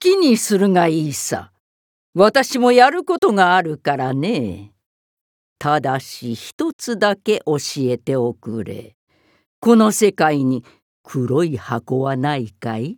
きにするがいいさ。私もやることがあるからね。ただし一つだけ教えておくれ。この世界に黒い箱はないかい？